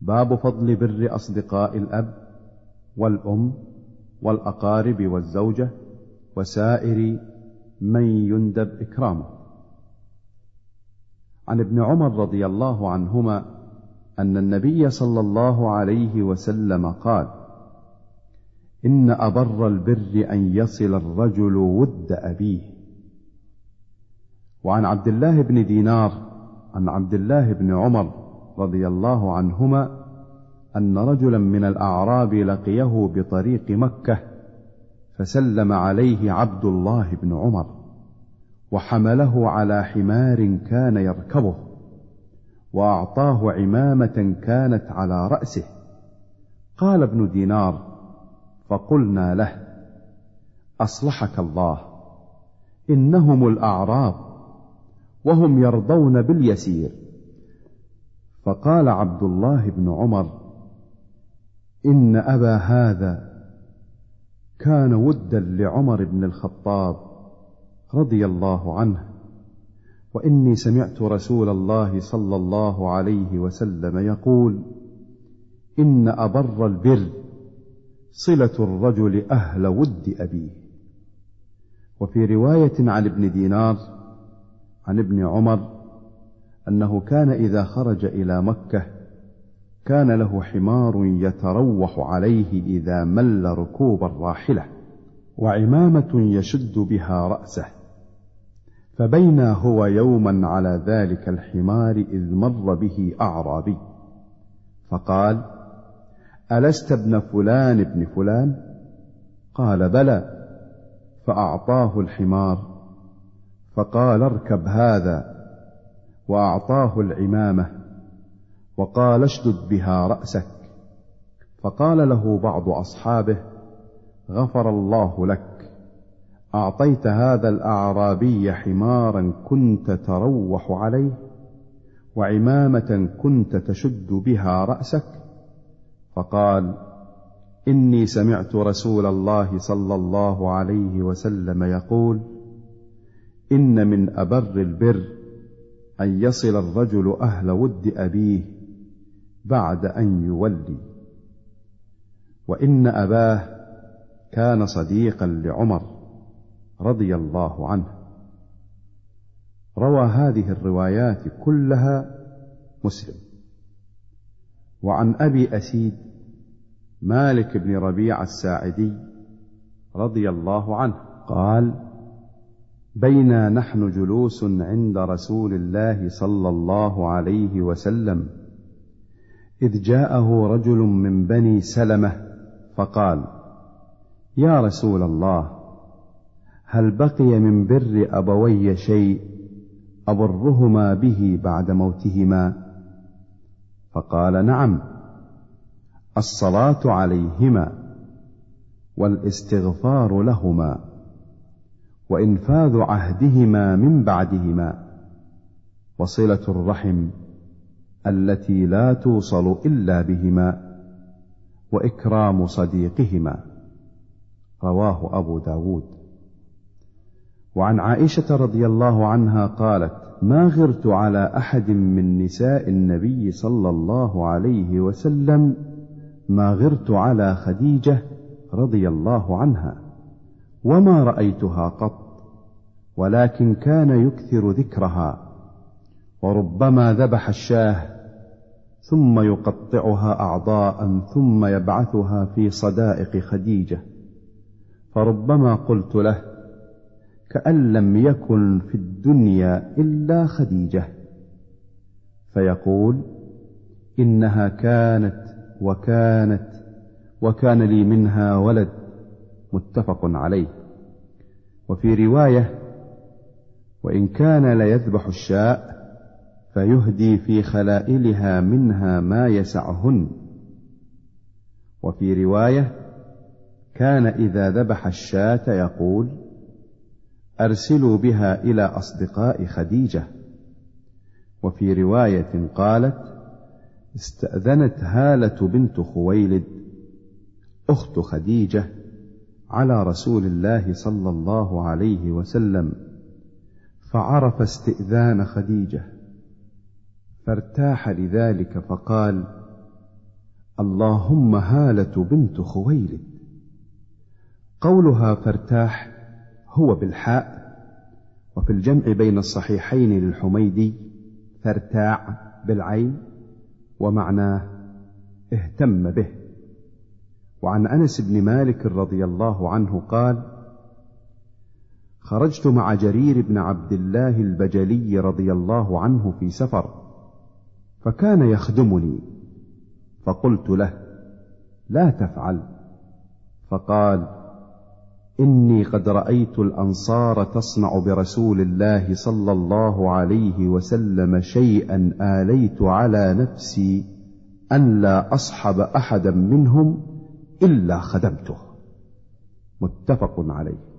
باب فضل بر أصدقاء الأب والأم والأقارب والزوجة وسائر من يندب إكرامه. عن ابن عمر رضي الله عنهما أن النبي صلى الله عليه وسلم قال: إن أبر البر أن يصل الرجل ود أبيه. وعن عبد الله بن دينار عن عبد الله بن عمر رضي الله عنهما أن رجلا من الأعراب لقيه بطريق مكة فسلم عليه عبد الله بن عمر وحمله على حمار كان يركبه وأعطاه عمامة كانت على رأسه. قال ابن دينار: فقلنا له: أصلحك الله، إنهم الأعراب وهم يرضون باليسير. فقال عبد الله بن عمر: إن أبا هذا كان ودا لعمر بن الخطاب رضي الله عنه، وإني سمعت رسول الله صلى الله عليه وسلم يقول: إن أبر البر صلة الرجل أهل ود أبيه. وفي رواية عن ابن دينار عن ابن عمر أنه كان إذا خرج إلى مكة كان له حمار يتروح عليه إذا مل ركوب الراحلة، وعمامة يشد بها رأسه. فبينا هو يوما على ذلك الحمار إذ مر به أعرابي فقال: ألست ابن فلان ابن فلان؟ قال: بلى. فأعطاه الحمار فقال: اركب هذا، وأعطاه العمامة وقال: اشدد بها رأسك. فقال له بعض أصحابه: غفر الله لك، أعطيت هذا الأعرابي حمارا كنت تروح عليه وعمامة كنت تشد بها رأسك. فقال: إني سمعت رسول الله صلى الله عليه وسلم يقول: إن من أبر البر أن يصل الرجل أهل ود أبيه بعد أن يولي. وإن أباه كان صديقا لعمر رضي الله عنه. روى هذه الروايات كلها مسلم. وعن أبي أسيد مالك بن ربيع الساعدي رضي الله عنه قال: بينا نحن جلوس عند رسول الله صلى الله عليه وسلم إذ جاءه رجل من بني سلمة فقال: يا رسول الله، هل بقي من بر أبوي شيء أبرهما به بعد موتهما؟ فقال: نعم، الصلاة عليهما والاستغفار لهما وإنفاذ عهدهما من بعدهما وصلة الرحم التي لا توصل إلا بهما وإكرام صديقهما. رواه أبو داود. وعن عائشة رضي الله عنها قالت: ما غرت على أحد من نساء النبي صلى الله عليه وسلم ما غرت على خديجة رضي الله عنها، وما رأيتها قط، ولكن كان يكثر ذكرها، وربما ذبح الشاه ثم يقطعها أعضاء ثم يبعثها في صدائق خديجة، فربما قلت له: كأن لم يكن في الدنيا إلا خديجة، فيقول: إنها كانت وكان لي منها ولد. متفق عليه. وفي رواية: وإن كان ليذبح الشاء فيهدي في خلائلها منها ما يسعهن. وفي رواية: كان إذا ذبح الشاة يقول: أرسلوا بها إلى أصدقاء خديجة. وفي رواية قالت: استأذنت هالة بنت خويلد أخت خديجة على رسول الله صلى الله عليه وسلم، فعرف استئذان خديجة فارتاح لذلك، فقال: اللهم هالة بنت خويلد. قولها فارتاح هو بالحاء، وفي الجمع بين الصحيحين للحميدي فارتاع بالعين، ومعناه اهتم به. وعن أنس بن مالك رضي الله عنه قال: خرجت مع جرير بن عبد الله البجلي رضي الله عنه في سفر، فكان يخدمني، فقلت له: لا تفعل. فقال: إني قد رأيت الأنصار تصنع برسول الله صلى الله عليه وسلم شيئا آليت على نفسي أن لا أصحب أحدا منهم إلا خدمته. متفق عليه.